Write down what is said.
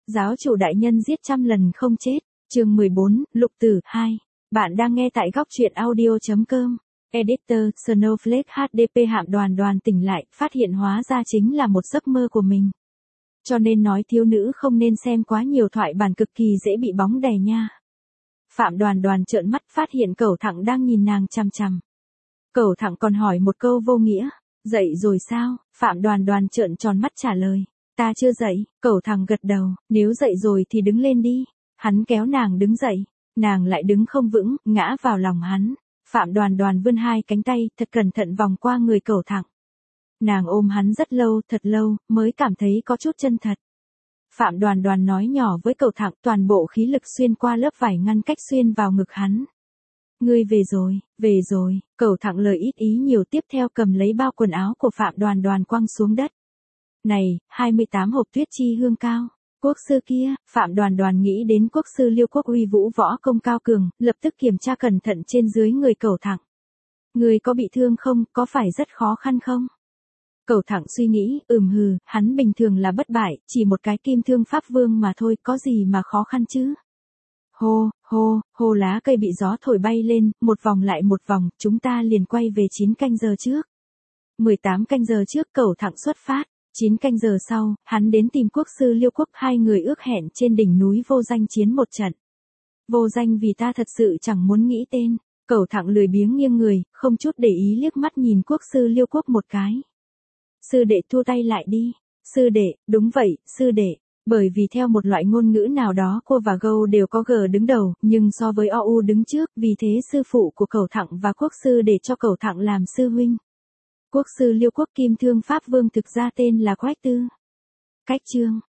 Giáo chủ đại nhân giết trăm lần không chết. Chương 14, Lục Tử 2. Bạn đang nghe tại góc truyện audio.com. Editor, Snowflake HDP Hạm Đoàn tỉnh lại, phát hiện hóa ra chính là một giấc mơ của mình. Cho nên nói thiếu nữ không nên xem quá nhiều thoại bản, cực kỳ dễ bị bóng đè nha. Phạm Đoàn trợn mắt phát hiện Cẩu Thẳng đang nhìn nàng chằm chằm. Cẩu Thẳng còn hỏi một câu vô nghĩa. Dậy rồi sao? Phạm Đoàn trợn tròn mắt trả lời. Ta chưa dậy. Cẩu Thẳng gật đầu. Nếu dậy rồi thì đứng lên đi. Hắn kéo nàng đứng dậy. Nàng lại đứng không vững, ngã vào lòng hắn. Phạm Đoàn vươn hai cánh tay, thật cẩn thận vòng qua người Cẩu Thẳng. Nàng ôm hắn rất lâu, thật lâu, mới cảm thấy có chút chân thật. Phạm Đoàn nói nhỏ với Cẩu Thẳng, toàn bộ khí lực xuyên qua lớp vải ngăn cách xuyên vào ngực hắn. Ngươi về rồi, Cẩu Thẳng lời ít ý nhiều, tiếp theo cầm lấy bao quần áo của Phạm Đoàn quăng xuống đất. Này, 28 hộp tuyết chi hương cao. Quốc sư kia, Phạm Đoàn nghĩ đến quốc sư Liêu Quốc uy vũ võ công cao cường, lập tức kiểm tra cẩn thận trên dưới người Cẩu Thẳng. Ngươi có bị thương không, có phải rất khó khăn không? Cẩu Thẳng suy nghĩ, hắn bình thường là bất bại, chỉ một cái kim thương pháp vương mà thôi, có gì mà khó khăn chứ? Hô, lá cây bị gió thổi bay lên, một vòng lại một vòng, chúng ta liền quay về 9 canh giờ trước. 18 canh giờ trước Cẩu Thẳng xuất phát, 9 canh giờ sau, hắn đến tìm quốc sư Liêu Quốc, hai người ước hẹn trên đỉnh núi Vô Danh chiến một trận. Vô danh vì ta thật sự chẳng muốn nghĩ tên. Cẩu Thẳng lười biếng nghiêng người, không chút để ý liếc mắt nhìn quốc sư Liêu Quốc một cái. Sư đệ thua tay lại đi. Sư đệ, đúng vậy, sư đệ. Bởi vì theo một loại ngôn ngữ nào đó Cua và Gâu đều có G đứng đầu, nhưng so với OU đứng trước, vì thế sư phụ của Cẩu Thẳng và quốc sư để cho Cẩu Thẳng làm sư huynh. Quốc sư Liêu Quốc kim thương pháp vương thực ra tên là Quách Tư. Cách chương.